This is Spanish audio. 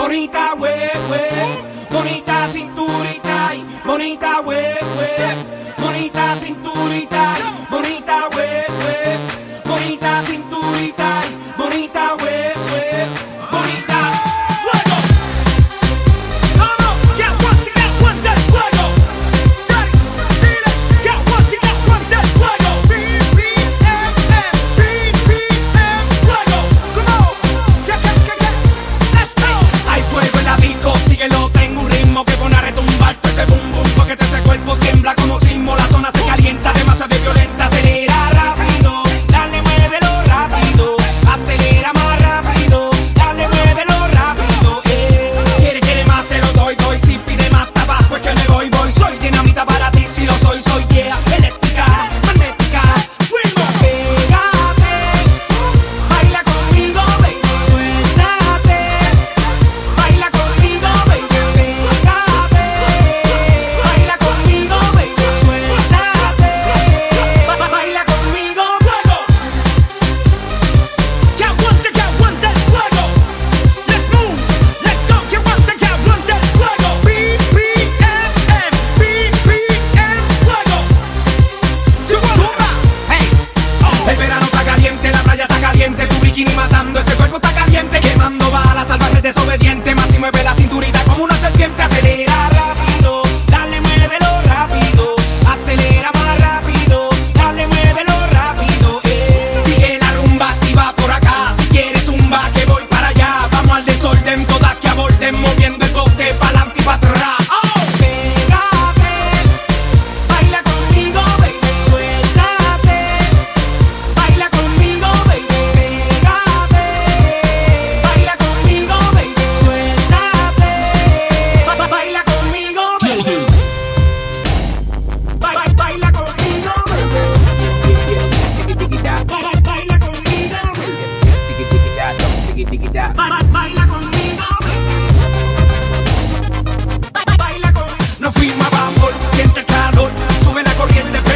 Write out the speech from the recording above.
bonita bonita cinturita y bonita bonita cinturita y bonita bonita cinturita y bonita bonita fuego. Vamos, que aguante el fuego. Que aguante el fuego. BPM fuego. Come on, let's go. Hay fuego en la disco, síguelo, tengo un ritmo que pone a retumbar todo ese boom boom, porque ese cuerpo tiembla como sismo, la zona se calienta, demasiado violenta, acelera rápido, dale, muévelo rápido, acelera más rápido, dale, muévelo rápido, quiere más, te lo doy, si pide más tabaco es que me voy, soy dinamita para ti, si lo soy, yeah, eléctrica, magnética, fuimos, pégate, baila conmigo, baby, suéltate, baila conmigo, baby, pégate, baila conmigo, baby, suéltate, baila conmigo, fuego, que aguante el fuego, let's move, let's go, que aguante el fuego, BPM fuego, zumba, hey, el verano está caliente, la playa está caliente, tu bikini matando, ese cuerpo está caliente, quemando balas, salvaje desobediente, más si mueve la cinturita como una serpiente, acelera rápido, dale, muévelo rápido, acelera más rápido, dale, muévelo rápido, sigue la rumba activa por acá, si quieres zumba que voy para allá, vamos al desorden, todas que aborden, moviendo el bote pa'lante y pa' atrás, pégate, baila conmigo, baby, suéltate, baila conmigo, baby, pégate, baila conmigo, baby, suéltate, baila conmigo, baby, baila conmigo, baby, baila conmigo, baila conmigo, baila con, nos fuimos a Bambol, siente el calor, sube la corriente.